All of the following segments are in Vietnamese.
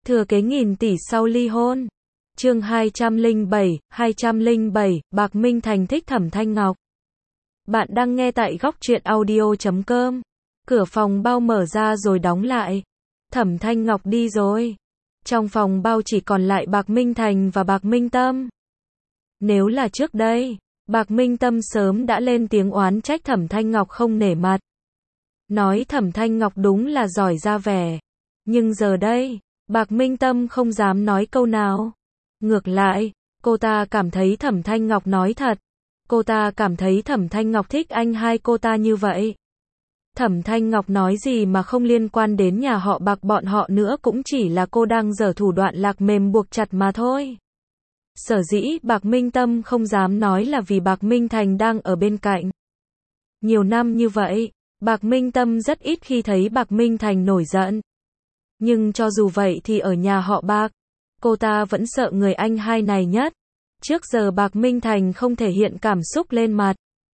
Thừa kế nghìn tỷ sau ly hôn. Chương 207, Bạc Minh Thành thích Thẩm Thanh Ngọc. Bạn đang nghe tại góc truyện audio.com. Cửa phòng bao mở ra rồi đóng lại. Thẩm Thanh Ngọc đi rồi. Trong phòng bao chỉ còn lại Bạc Minh Thành và Bạc Minh Tâm. Nếu là trước đây, Bạc Minh Tâm sớm đã lên tiếng oán trách Thẩm Thanh Ngọc không nể mặt. Nói Thẩm Thanh Ngọc đúng là giỏi ra vẻ. Nhưng giờ đây, Bạc Minh Tâm không dám nói câu nào. Ngược lại, cô ta cảm thấy Thẩm Thanh Ngọc nói thật. Cô ta cảm thấy Thẩm Thanh Ngọc thích anh hai cô ta như vậy. Thẩm Thanh Ngọc nói gì mà không liên quan đến nhà họ Bạc bọn họ nữa, cũng chỉ là cô đang giở thủ đoạn lạc mềm buộc chặt mà thôi. Sở dĩ Bạc Minh Tâm không dám nói là vì Bạc Minh Thành đang ở bên cạnh. Nhiều năm như vậy, Bạc Minh Tâm rất ít khi thấy Bạc Minh Thành nổi giận. Nhưng cho dù vậy thì ở nhà họ Bạc, cô ta vẫn sợ người anh hai này nhất. Trước giờ Bạc Minh Thành không thể hiện cảm xúc lên mặt.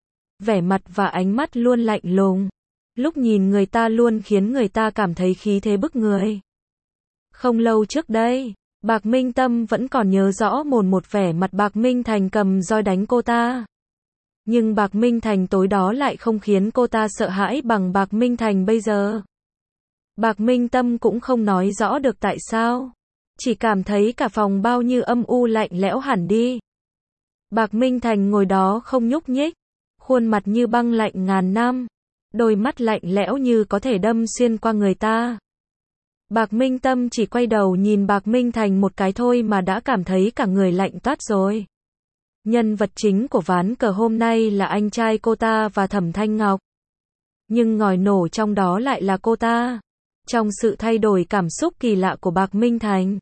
Vẻ mặt và ánh mắt luôn lạnh lùng. Lúc nhìn người ta luôn khiến người ta cảm thấy khí thế bức người. Không lâu trước đây, Bạc Minh Tâm vẫn còn nhớ rõ một vẻ mặt Bạc Minh Thành cầm roi đánh cô ta. Nhưng Bạc Minh Thành tối đó lại không khiến cô ta sợ hãi bằng Bạc Minh Thành bây giờ. Bạc Minh Tâm cũng không nói rõ được tại sao. Chỉ cảm thấy cả phòng bao như âm u lạnh lẽo hẳn đi. Bạc Minh Thành ngồi đó không nhúc nhích. Khuôn mặt như băng lạnh ngàn năm. Đôi mắt lạnh lẽo như có thể đâm xuyên qua người ta. Bạc Minh Tâm chỉ quay đầu nhìn Bạc Minh Thành một cái thôi mà đã cảm thấy cả người lạnh toát rồi. Nhân vật chính của ván cờ hôm nay là anh trai cô ta và Thẩm Thanh Ngọc. Nhưng ngòi nổ trong đó lại là cô ta. Trong sự thay đổi cảm xúc kỳ lạ của Bạc Minh Thành,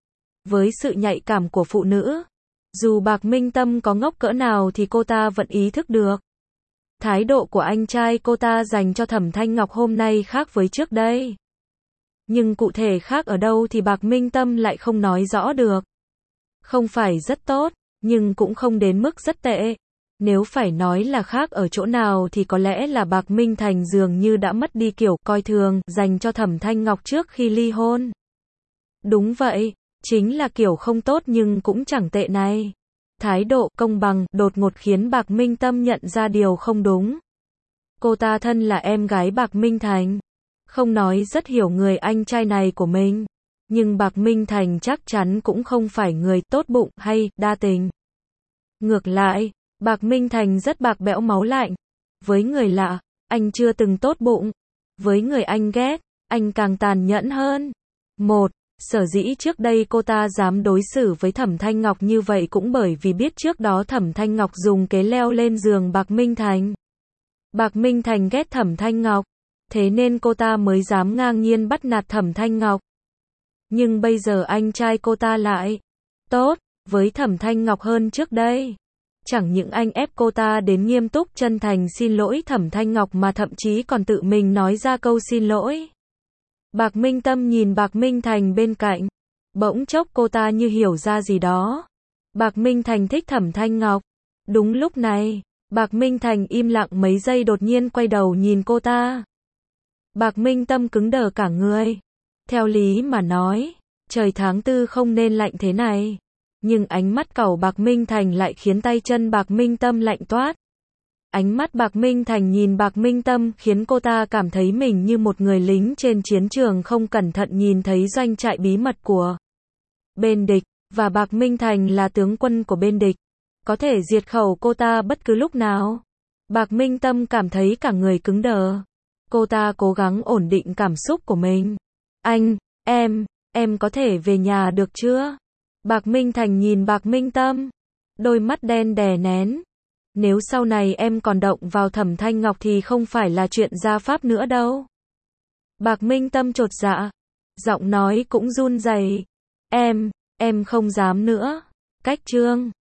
với sự nhạy cảm của phụ nữ, dù Bạc Minh Tâm có ngốc cỡ nào thì cô ta vẫn ý thức được. Thái độ của anh trai cô ta dành cho Thẩm Thanh Ngọc hôm nay khác với trước đây. Nhưng cụ thể khác ở đâu thì Bạc Minh Tâm lại không nói rõ được. Không phải rất tốt, nhưng cũng không đến mức rất tệ. Nếu phải nói là khác ở chỗ nào thì có lẽ là Bạc Minh Thành dường như đã mất đi kiểu coi thường dành cho Thẩm Thanh Ngọc trước khi ly hôn. Đúng vậy, chính là kiểu không tốt nhưng cũng chẳng tệ này. Thái độ công bằng đột ngột khiến Bạc Minh Tâm nhận ra điều không đúng. Cô ta thân là em gái Bạc Minh Thành, không nói rất hiểu người anh trai này của mình. Nhưng Bạc Minh Thành chắc chắn cũng không phải người tốt bụng hay đa tình. Ngược lại, Bạc Minh Thành rất bạc bẽo máu lạnh. Với người lạ, anh chưa từng tốt bụng. Với người anh ghét, anh càng tàn nhẫn hơn. Sở dĩ trước đây cô ta dám đối xử với Thẩm Thanh Ngọc như vậy cũng bởi vì biết trước đó Thẩm Thanh Ngọc dùng kế leo lên giường Bạc Minh Thành. Bạc Minh Thành ghét Thẩm Thanh Ngọc, thế nên cô ta mới dám ngang nhiên bắt nạt Thẩm Thanh Ngọc. Nhưng bây giờ anh trai cô ta lại tốt với Thẩm Thanh Ngọc hơn trước đây. Chẳng những anh ép cô ta đến nghiêm túc chân thành xin lỗi Thẩm Thanh Ngọc mà thậm chí còn tự mình nói ra câu xin lỗi. Bạc Minh Tâm nhìn Bạc Minh Thành bên cạnh. Bỗng chốc cô ta như hiểu ra gì đó. Bạc Minh Thành thích Thẩm Thanh Ngọc. Đúng lúc này, Bạc Minh Thành im lặng mấy giây đột nhiên quay đầu nhìn cô ta. Bạc Minh Tâm cứng đờ cả người. Theo lý mà nói, trời tháng 4 không nên lạnh thế này. Nhưng ánh mắt cẩu Bạc Minh Thành lại khiến tay chân Bạc Minh Tâm lạnh toát. Ánh mắt Bạc Minh Thành nhìn Bạc Minh Tâm khiến cô ta cảm thấy mình như một người lính trên chiến trường không cẩn thận nhìn thấy doanh trại bí mật của bên địch, và Bạc Minh Thành là tướng quân của bên địch, có thể diệt khẩu cô ta bất cứ lúc nào. Bạc Minh Tâm cảm thấy cả người cứng đờ. Cô ta cố gắng ổn định cảm xúc của mình. Em có thể về nhà được chưa? Bạc Minh Thành nhìn Bạc Minh Tâm, đôi mắt đen đè nén. Nếu sau này em còn động vào Thẩm Thanh Ngọc thì không phải là chuyện gia pháp nữa đâu. Bạc Minh Tâm chột dạ, giọng nói cũng run rẩy. Em không dám nữa. Cách chương